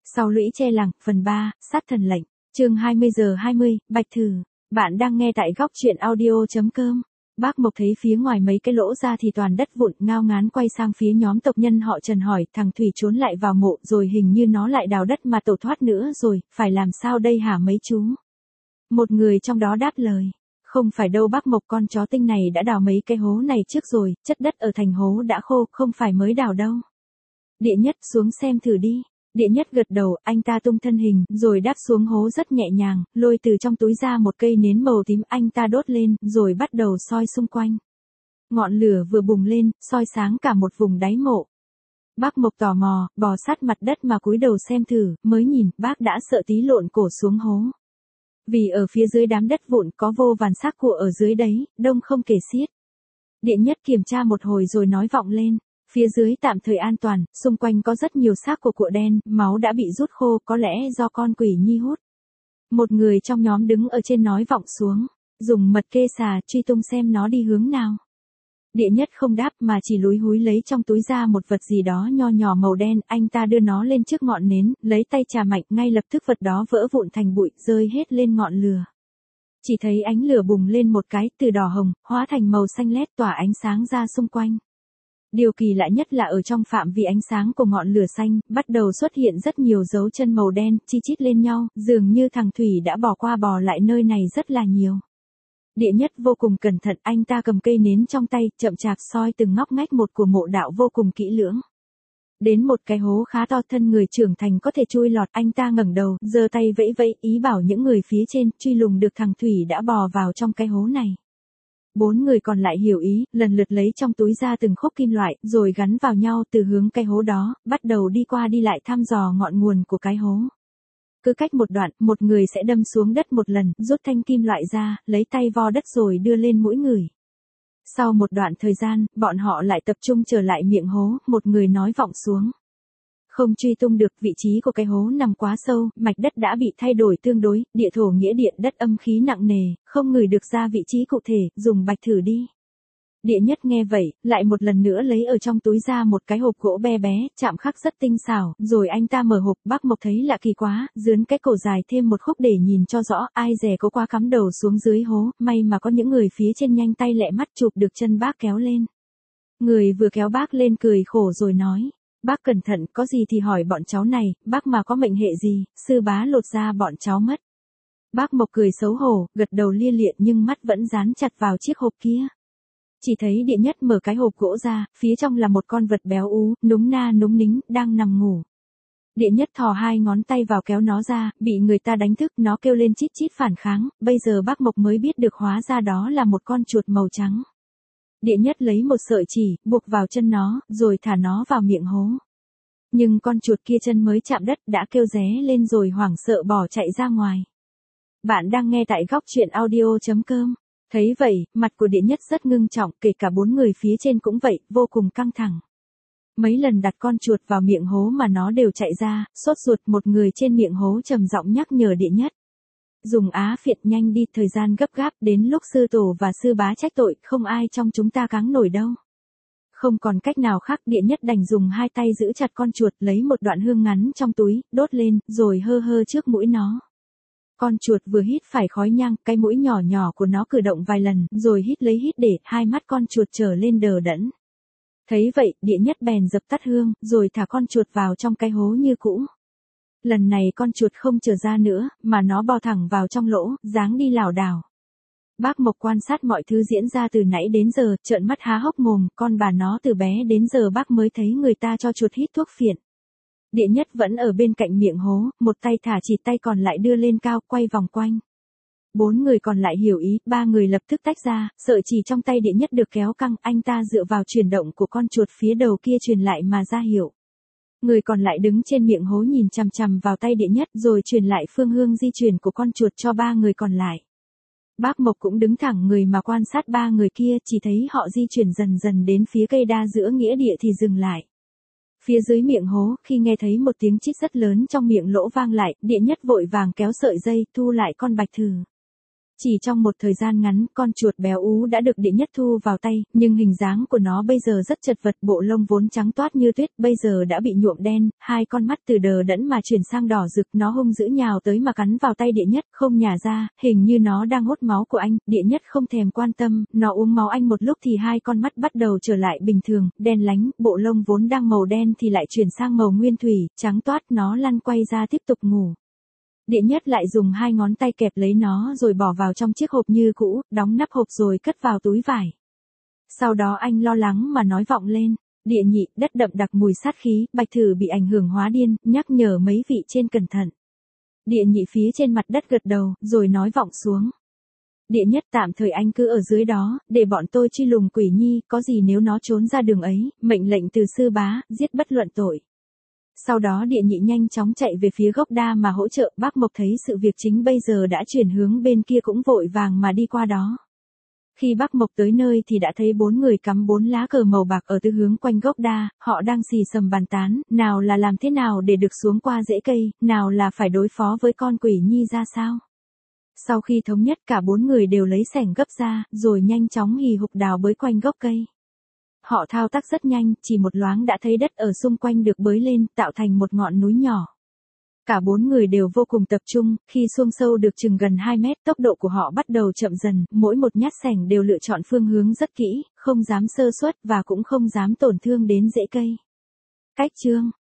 Sau lũy che làng, phần 3, sát thần lệnh, chương 20:20, Bạch Thử. Bạn đang nghe tại góc truyện audio.com. Bác Mộc thấy phía ngoài mấy cái lỗ ra thì toàn đất vụn, ngao ngán quay sang phía nhóm tộc nhân họ Trần hỏi, thằng Thủy trốn lại vào mộ rồi, hình như nó lại đào đất mà tẩu thoát nữa rồi, phải làm sao đây hả mấy chú? Một người trong đó đáp lời, không phải đâu bác Mộc, con chó tinh này đã đào mấy cái hố này trước rồi, chất đất ở thành hố đã khô, không phải mới đào đâu. Địa Nhất xuống xem thử đi. Địa Nhất gật đầu, anh ta tung thân hình, rồi đáp xuống hố rất nhẹ nhàng, lôi từ trong túi ra một cây nến màu tím, anh ta đốt lên, rồi bắt đầu soi xung quanh. Ngọn lửa vừa bùng lên, soi sáng cả một vùng đáy mộ. Bác Mộc tò mò, bò sát mặt đất mà cúi đầu xem thử, mới nhìn, bác đã sợ tí lộn cổ xuống hố. Vì ở phía dưới đám đất vụn có vô vàn xác của ở dưới đấy, đông không kể xiết. Địa Nhất kiểm tra một hồi rồi nói vọng lên. Phía dưới tạm thời an toàn, xung quanh có rất nhiều xác của cuội đen, máu đã bị rút khô, có lẽ do con quỷ nhi hút. Một người trong nhóm đứng ở trên nói vọng xuống, dùng mật kê xà truy tung xem nó đi hướng nào. Địa Nhất không đáp mà chỉ lúi húi lấy trong túi ra một vật gì đó nho nhỏ màu đen, anh ta đưa nó lên trước ngọn nến, lấy tay chà mạnh, ngay lập tức vật đó vỡ vụn thành bụi, rơi hết lên ngọn lửa. Chỉ thấy ánh lửa bùng lên một cái, từ đỏ hồng, hóa thành màu xanh lét tỏa ánh sáng ra xung quanh. Điều kỳ lạ nhất là ở trong phạm vi ánh sáng của ngọn lửa xanh, bắt đầu xuất hiện rất nhiều dấu chân màu đen, chi chít lên nhau, dường như thằng Thủy đã bỏ qua bò lại nơi này rất là nhiều. Địa Nhất vô cùng cẩn thận, anh ta cầm cây nến trong tay, chậm chạp soi từng ngóc ngách một của mộ đạo vô cùng kỹ lưỡng. Đến một cái hố khá to, thân người trưởng thành có thể chui lọt, anh ta ngẩng đầu, giơ tay vẫy vẫy, ý bảo những người phía trên truy lùng được thằng Thủy đã bò vào trong cái hố này. 4 người còn lại hiểu ý, lần lượt lấy trong túi ra từng khúc kim loại, rồi gắn vào nhau từ hướng cái hố đó, bắt đầu đi qua đi lại thăm dò ngọn nguồn của cái hố. Cứ cách một đoạn, một người sẽ đâm xuống đất một lần, rút thanh kim loại ra, lấy tay vo đất rồi đưa lên mũi người. Sau một đoạn thời gian, bọn họ lại tập trung trở lại miệng hố, một người nói vọng xuống. Không truy tung được, vị trí của cái hố nằm quá sâu, mạch đất đã bị thay đổi tương đối, địa thổ nghĩa địa, đất âm khí nặng nề, không ngửi được ra vị trí cụ thể, dùng Bạch Thử đi. Địa Nhất nghe vậy, lại một lần nữa lấy ở trong túi ra một cái hộp gỗ be bé, chạm khắc rất tinh xảo, rồi anh ta mở hộp. Bác Mộc thấy lạ kỳ quá, dướn cái cổ dài thêm một khúc để nhìn cho rõ, ai dè có qua cắm đầu xuống dưới hố, may mà có những người phía trên nhanh tay lẹ mắt chụp được chân bác kéo lên. Người vừa kéo bác lên cười khổ rồi nói, bác cẩn thận, có gì thì hỏi bọn cháu này, bác mà có mệnh hệ gì, sư bá lột ra bọn cháu mất. Bác Mộc cười xấu hổ, gật đầu lia lịa nhưng mắt vẫn dán chặt vào chiếc hộp kia. Chỉ thấy Địa Nhất mở cái hộp gỗ ra, phía trong là một con vật béo ú, núng na núng nính, đang nằm ngủ. Địa Nhất thò 2 ngón tay vào kéo nó ra, bị người ta đánh thức, nó kêu lên chít chít phản kháng, bây giờ bác Mộc mới biết được hóa ra đó là một con chuột màu trắng. Địa Nhất lấy một sợi chỉ, buộc vào chân nó, rồi thả nó vào miệng hố. Nhưng con chuột kia chân mới chạm đất đã kêu ré lên rồi hoảng sợ bỏ chạy ra ngoài. Bạn đang nghe tại góc truyện audio.com. Thấy vậy, mặt của Địa Nhất rất ngưng trọng, kể cả 4 người phía trên cũng vậy, vô cùng căng thẳng. Mấy lần đặt con chuột vào miệng hố mà nó đều chạy ra, sốt ruột. Một người trên miệng hố trầm giọng nhắc nhở Địa Nhất. Dùng Á Phiệt nhanh đi, thời gian gấp gáp, đến lúc sư tổ và sư bá trách tội, không ai trong chúng ta kháng nổi đâu. Không còn cách nào khác, Địa Nhất đành dùng 2 tay giữ chặt con chuột, lấy một đoạn hương ngắn trong túi, đốt lên, rồi hơ hơ trước mũi nó. Con chuột vừa hít phải khói nhang, cái mũi nhỏ nhỏ của nó cử động vài lần, rồi hít lấy hít để, 2 mắt con chuột trở lên đờ đẫn. Thấy vậy, Địa Nhất bèn dập tắt hương, rồi thả con chuột vào trong cái hố như cũ. Lần này con chuột không trở ra nữa, mà nó bò thẳng vào trong lỗ, dáng đi lảo đảo. Bác Mộc quan sát mọi thứ diễn ra từ nãy đến giờ, trợn mắt há hốc mồm, con bà nó từ bé đến giờ bác mới thấy người ta cho chuột hít thuốc phiện. Địa Nhất vẫn ở bên cạnh miệng hố, một tay thả chỉ, tay còn lại đưa lên cao, quay vòng quanh. 4 người còn lại hiểu ý, 3 người lập tức tách ra, sợi chỉ trong tay Địa Nhất được kéo căng, anh ta dựa vào chuyển động của con chuột phía đầu kia truyền lại mà ra hiệu. Người còn lại đứng trên miệng hố nhìn chằm chằm vào tay Địa Nhất rồi truyền lại phương hướng di chuyển của con chuột cho 3 người còn lại. Bác Mộc cũng đứng thẳng người mà quan sát 3 người kia, chỉ thấy họ di chuyển dần dần đến phía cây đa giữa nghĩa địa thì dừng lại. Phía dưới miệng hố, khi nghe thấy một tiếng chít rất lớn trong miệng lỗ vang lại, Địa Nhất vội vàng kéo sợi dây, thu lại con Bạch Thử. Chỉ trong một thời gian ngắn, con chuột béo ú đã được Địa Nhất thu vào tay, nhưng hình dáng của nó bây giờ rất chật vật, bộ lông vốn trắng toát như tuyết, bây giờ đã bị nhuộm đen, hai con mắt từ đờ đẫn mà chuyển sang đỏ rực, nó hung dữ nhào tới mà cắn vào tay Địa Nhất, không nhả ra, hình như nó đang hút máu của anh, Địa Nhất không thèm quan tâm, nó uống máu anh một lúc thì hai con mắt bắt đầu trở lại bình thường, đen lánh, bộ lông vốn đang màu đen thì lại chuyển sang màu nguyên thủy, trắng toát, nó lăn quay ra tiếp tục ngủ. Địa Nhất lại dùng hai ngón tay kẹp lấy nó rồi bỏ vào trong chiếc hộp như cũ, đóng nắp hộp rồi cất vào túi vải. Sau đó anh lo lắng mà nói vọng lên, Địa Nhị, đất đậm đặc mùi sát khí, Bạch Thử bị ảnh hưởng hóa điên, nhắc nhở mấy vị trên cẩn thận. Địa Nhị phía trên mặt đất gật đầu, rồi nói vọng xuống. Địa Nhất, tạm thời anh cứ ở dưới đó, để bọn tôi truy lùng quỷ nhi, có gì nếu nó trốn ra đường ấy, mệnh lệnh từ sư bá, giết bất luận tội. Sau đó Địa Nhị nhanh chóng chạy về phía gốc đa mà hỗ trợ, bác Mộc thấy sự việc chính bây giờ đã chuyển hướng bên kia cũng vội vàng mà đi qua đó. Khi bác Mộc tới nơi thì đã thấy 4 người cắm 4 lá cờ màu bạc ở tứ hướng quanh gốc đa, họ đang xì xầm bàn tán, nào là làm thế nào để được xuống qua rễ cây, nào là phải đối phó với con quỷ nhi ra sao. Sau khi thống nhất cả 4 người đều lấy xẻng gấp ra, rồi nhanh chóng hì hục đào bới quanh gốc cây. Họ thao tác rất nhanh, chỉ một loáng đã thấy đất ở xung quanh được bới lên, tạo thành một ngọn núi nhỏ. Cả 4 người đều vô cùng tập trung, khi xuông sâu được chừng gần 2 mét, tốc độ của họ bắt đầu chậm dần, mỗi một nhát xẻng đều lựa chọn phương hướng rất kỹ, không dám sơ suất và cũng không dám tổn thương đến rễ cây. Cách chương